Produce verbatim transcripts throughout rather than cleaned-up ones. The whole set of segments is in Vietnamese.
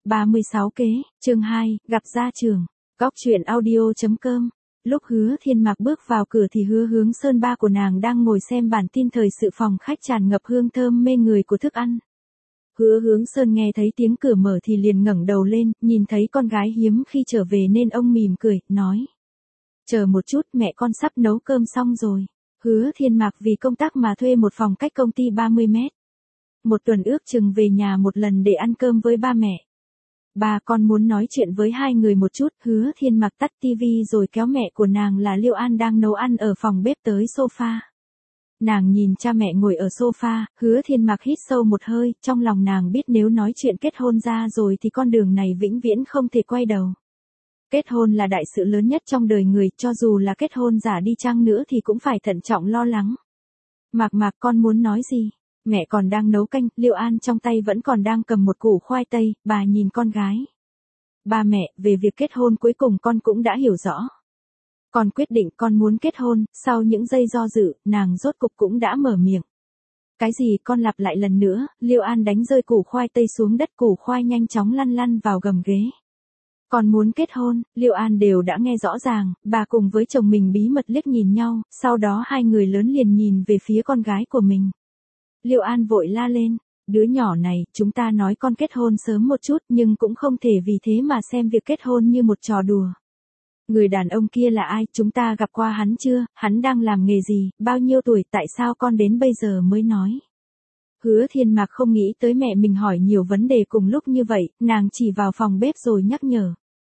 ba mươi sáu kế, chương hai, gặp gia trường. Góc truyện audio chấm com. Lúc Hứa Thiên Mạc bước vào cửa thì Hứa Hướng Sơn ba của nàng đang ngồi xem bản tin thời sự phòng khách tràn ngập hương thơm mê người của thức ăn. Hứa Hướng Sơn nghe thấy tiếng cửa mở thì liền ngẩng đầu lên, nhìn thấy con gái hiếm khi trở về nên ông mỉm cười, nói. Chờ một chút, mẹ con sắp nấu cơm xong rồi. Hứa Thiên Mạc vì công tác mà thuê một phòng cách công ty ba mươi mét. Một tuần ước chừng về nhà một lần để ăn cơm với ba mẹ. Ba con muốn nói chuyện với hai người một chút. Hứa Thiên Mạc tắt tivi rồi kéo mẹ của nàng là Liêu An đang nấu ăn ở phòng bếp tới sofa. Nàng nhìn cha mẹ ngồi ở sofa, Hứa Thiên Mạc hít sâu một hơi, trong lòng nàng biết nếu nói chuyện kết hôn ra rồi thì con đường này vĩnh viễn không thể quay đầu. Kết hôn là đại sự lớn nhất trong đời người, cho dù là kết hôn giả đi chăng nữa thì cũng phải thận trọng lo lắng. Mạc Mạc, con muốn nói gì? Mẹ còn đang nấu canh, Liêu An trong tay vẫn còn đang cầm một củ khoai tây, bà nhìn con gái. Ba mẹ, về việc kết hôn cuối cùng con cũng đã hiểu rõ. Con quyết định con muốn kết hôn, sau những giây do dự, nàng rốt cục cũng đã mở miệng. Cái gì? Con lặp lại lần nữa. Liêu An đánh rơi củ khoai tây xuống đất, củ khoai nhanh chóng lăn lăn vào gầm ghế. Con muốn kết hôn, Liêu An đều đã nghe rõ ràng, bà cùng với chồng mình bí mật liếc nhìn nhau, sau đó hai người lớn liền nhìn về phía con gái của mình. Liêu An vội la lên, đứa nhỏ này, chúng ta nói con kết hôn sớm một chút nhưng cũng không thể vì thế mà xem việc kết hôn như một trò đùa. Người đàn ông kia là ai, chúng ta gặp qua hắn chưa, hắn đang làm nghề gì, bao nhiêu tuổi, tại sao con đến bây giờ mới nói. Hứa Thiên Mạc không nghĩ tới mẹ mình hỏi nhiều vấn đề cùng lúc như vậy, nàng chỉ vào phòng bếp rồi nhắc nhở.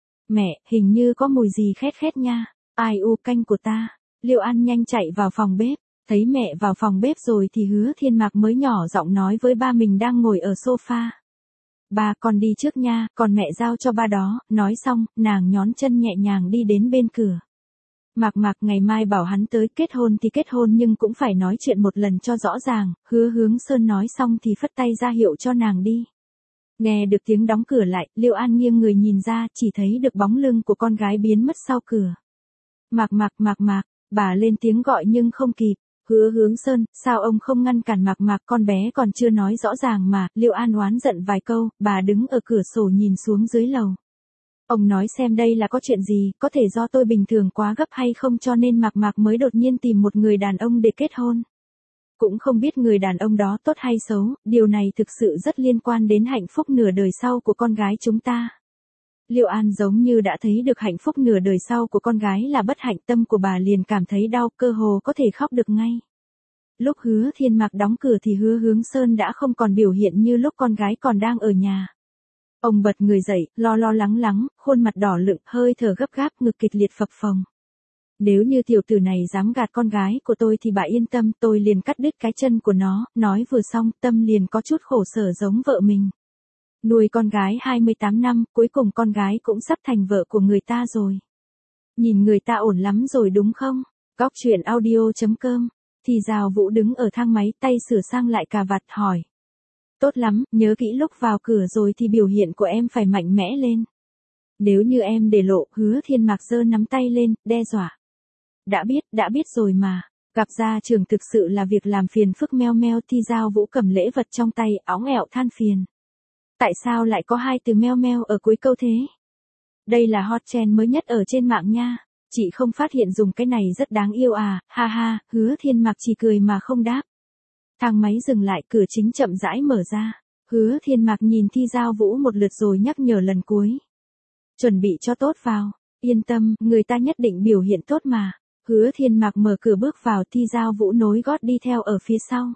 Mẹ, hình như có mùi gì khét khét nha, ai u canh của ta. Liêu An nhanh chạy vào phòng bếp, thấy mẹ vào phòng bếp rồi thì Hứa Thiên Mạc mới nhỏ giọng nói với ba mình đang ngồi ở sofa. Ba, con đi trước nha, còn mẹ giao cho ba đó. Nói xong, nàng nhón chân nhẹ nhàng đi đến bên cửa. Mạc Mạc, ngày mai bảo hắn tới, kết hôn thì kết hôn nhưng cũng phải nói chuyện một lần cho rõ ràng. Hứa Hướng Sơn nói xong thì phất tay ra hiệu cho nàng đi. Nghe được tiếng đóng cửa lại, Liêu An nghiêng người nhìn ra, chỉ thấy được bóng lưng của con gái biến mất sau cửa. Mạc Mạc, Mạc Mạc, bà lên tiếng gọi nhưng không kịp. Hứa Hướng Sơn, sao ông không ngăn cản Mạc Mạc, con bé còn chưa nói rõ ràng mà. Liêu An oán giận vài câu, bà đứng ở cửa sổ nhìn xuống dưới lầu. Ông nói xem đây là có chuyện gì, có thể do tôi bình thường quá gấp hay không cho nên Mạc Mạc mới đột nhiên tìm một người đàn ông để kết hôn. Cũng không biết người đàn ông đó tốt hay xấu, điều này thực sự rất liên quan đến hạnh phúc nửa đời sau của con gái chúng ta. Liêu An giống như đã thấy được hạnh phúc nửa đời sau của con gái là bất hạnh, tâm của bà liền cảm thấy đau, cơ hồ có thể khóc được ngay. Lúc Hứa Thiên Mạc đóng cửa thì Hứa Hướng Sơn đã không còn biểu hiện như lúc con gái còn đang ở nhà. Ông bật người dậy, lo lo lắng lắng, khuôn mặt đỏ lựng, hơi thở gấp gáp, ngực kịch liệt phập phồng. Nếu như tiểu tử này dám gạt con gái của tôi thì bà yên tâm, tôi liền cắt đứt cái chân của nó. Nói vừa xong, tâm liền có chút khổ sở giống vợ mình. Nuôi con gái hai mươi tám năm, cuối cùng con gái cũng sắp thành vợ của người ta rồi. Nhìn người ta ổn lắm rồi đúng không? Góc truyện audio chấm com. Thì Giao Vũ đứng ở thang máy, tay sửa sang lại cà vạt, hỏi. Tốt lắm, nhớ kỹ lúc vào cửa rồi thì biểu hiện của em phải mạnh mẽ lên. Nếu như em để lộ. Hứa Thiên Mạc giơ nắm tay lên, đe dọa. Đã biết, đã biết rồi mà. Gặp gia trường thực sự là việc làm phiền phức meo meo. Thì Giao Vũ cầm lễ vật trong tay, óng ẹo than phiền. Tại sao lại có hai từ meo meo ở cuối câu thế? Đây là hot trend mới nhất ở trên mạng nha. Chị không phát hiện dùng cái này rất đáng yêu à, ha ha. Hứa Thiên Mạc chỉ cười mà không đáp. Thang máy dừng lại, cửa chính chậm rãi mở ra. Hứa Thiên Mạc nhìn Thi Giao Vũ một lượt rồi nhắc nhở lần cuối. Chuẩn bị cho tốt vào. Yên tâm, người ta nhất định biểu hiện tốt mà. Hứa Thiên Mạc mở cửa bước vào, Thi Giao Vũ nối gót đi theo ở phía sau.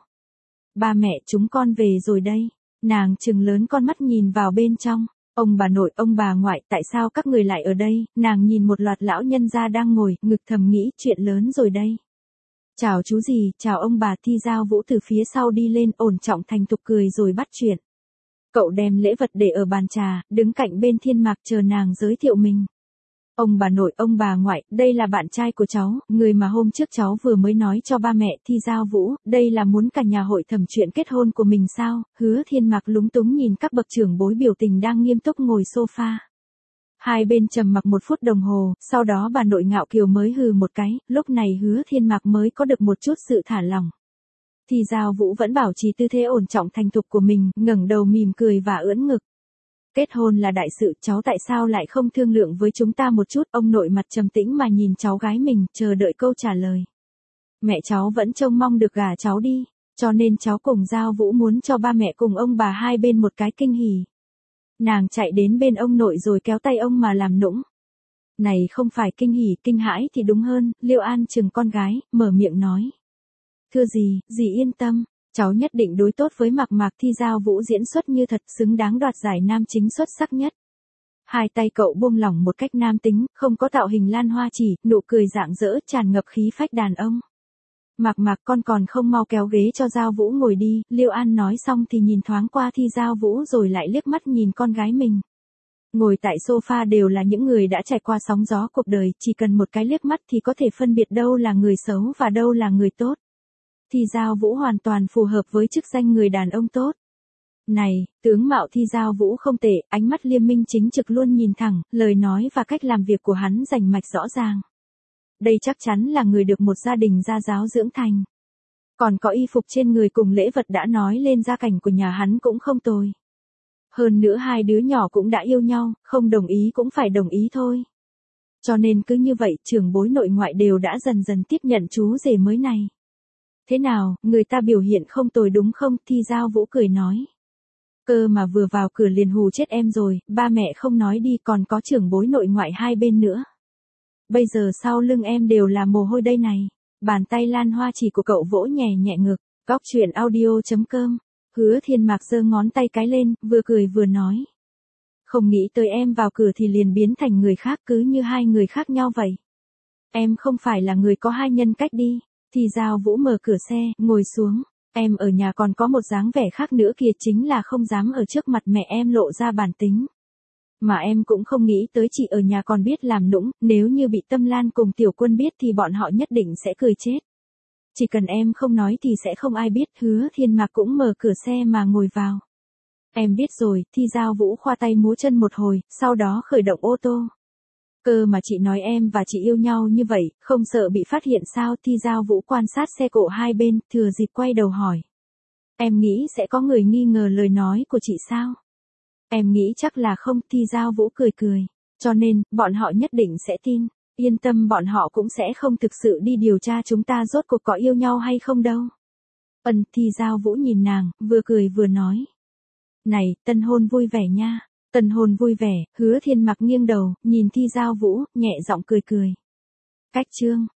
Ba mẹ, chúng con về rồi đây. Nàng trừng lớn con mắt nhìn vào bên trong. Ông bà nội, ông bà ngoại, tại sao các người lại ở đây? Nàng nhìn một loạt lão nhân gia đang ngồi, ngực thầm nghĩ chuyện lớn rồi đây. Chào chú gì, chào ông bà. Thi Giao Vũ từ phía sau đi lên, ổn trọng thành thục cười rồi bắt chuyện. Cậu đem lễ vật để ở bàn trà, đứng cạnh bên Thiên Mạc chờ nàng giới thiệu mình. Ông bà nội, ông bà ngoại, đây là bạn trai của cháu, người mà hôm trước cháu vừa mới nói cho ba mẹ. Thi Giao Vũ, đây là muốn cả nhà hội thẩm chuyện kết hôn của mình sao? Hứa Thiên Mạc lúng túng nhìn các bậc trưởng bối biểu tình đang nghiêm túc ngồi sofa. Hai bên trầm mặc một phút đồng hồ, sau đó bà nội Ngạo Kiều mới hừ một cái, lúc này Hứa Thiên Mạc mới có được một chút sự thả lỏng. Thì Giao Vũ vẫn bảo trì tư thế ổn trọng thành thục của mình, ngẩng đầu mỉm cười và ưỡn ngực. Kết hôn là đại sự, cháu tại sao lại không thương lượng với chúng ta một chút? Ông nội mặt trầm tĩnh mà nhìn cháu gái mình, chờ đợi câu trả lời. Mẹ cháu vẫn trông mong được gả cháu đi, cho nên cháu cùng Giao Vũ muốn cho ba mẹ cùng ông bà hai bên một cái kinh hỉ. Nàng chạy đến bên ông nội rồi kéo tay ông mà làm nũng. Này không phải kinh hỉ, kinh hãi thì đúng hơn, Liêu An chừng con gái, mở miệng nói. Thưa dì, dì yên tâm, cháu nhất định đối tốt với Mạc Mạc. Thi Giao Vũ diễn xuất như thật, xứng đáng đoạt giải nam chính xuất sắc nhất. Hai tay cậu buông lỏng một cách nam tính, không có tạo hình lan hoa chỉ, nụ cười rạng rỡ tràn ngập khí phách đàn ông. Mạc Mạc, con còn không mau kéo ghế cho Giao Vũ ngồi đi. Liêu An nói xong thì nhìn thoáng qua Thi Giao Vũ rồi lại liếc mắt nhìn con gái mình. Ngồi tại sofa đều là những người đã trải qua sóng gió cuộc đời, chỉ cần một cái liếc mắt thì có thể phân biệt đâu là người xấu và đâu là người tốt. Thi Giao Vũ hoàn toàn phù hợp với chức danh người đàn ông tốt. Này, tướng mạo Thi Giao Vũ không tệ, ánh mắt liêm minh chính trực luôn nhìn thẳng, lời nói và cách làm việc của hắn rành mạch rõ ràng. Đây chắc chắn là người được một gia đình gia giáo dưỡng thành. Còn có y phục trên người cùng lễ vật đã nói lên gia cảnh của nhà hắn cũng không tồi. Hơn nữa hai đứa nhỏ cũng đã yêu nhau, không đồng ý cũng phải đồng ý thôi. Cho nên cứ như vậy, trưởng bối nội ngoại đều đã dần dần tiếp nhận chú rể mới này. Thế nào, người ta biểu hiện không tồi đúng không? Thi Giao Vũ cười nói. Cơ mà vừa vào cửa liền hù chết em rồi, ba mẹ không nói đi, còn có trưởng bối nội ngoại hai bên nữa. Bây giờ sau lưng em đều là mồ hôi đây này. Bàn tay lan hoa chỉ của cậu vỗ nhẹ nhẹ ngực. Góc truyện audio chấm com. Hứa Thiên Mạc giơ ngón tay cái lên, vừa cười vừa nói. Không nghĩ tới em vào cửa thì liền biến thành người khác, cứ như hai người khác nhau vậy. Em không phải là người có hai nhân cách đi. Thì Giao Vũ mở cửa xe, ngồi xuống. Em ở nhà còn có một dáng vẻ khác nữa kìa, chính là không dám ở trước mặt mẹ em lộ ra bản tính. Mà em cũng không nghĩ tới chị ở nhà còn biết làm nũng, nếu như bị Tâm Lan cùng Tiểu Quân biết thì bọn họ nhất định sẽ cười chết. Chỉ cần em không nói thì sẽ không ai biết. Hứa Thiên Mạc cũng mở cửa xe mà ngồi vào. Em biết rồi. Thi Giao Vũ khoa tay múa chân một hồi, sau đó khởi động ô tô. Cơ mà chị nói em và chị yêu nhau như vậy, không sợ bị phát hiện sao? Thi Giao Vũ quan sát xe cộ hai bên, thừa dịp quay đầu hỏi. Em nghĩ sẽ có người nghi ngờ lời nói của chị sao? Em nghĩ chắc là không. Thi Giao Vũ cười cười. Cho nên, bọn họ nhất định sẽ tin. Yên tâm, bọn họ cũng sẽ không thực sự đi điều tra chúng ta rốt cuộc có yêu nhau hay không đâu. Ân. Thi Giao Vũ nhìn nàng, vừa cười vừa nói. Này, tân hôn vui vẻ nha. Tân hôn vui vẻ. Hứa Thiên Mạc nghiêng đầu, nhìn Thi Giao Vũ, nhẹ giọng cười cười. Cách chương.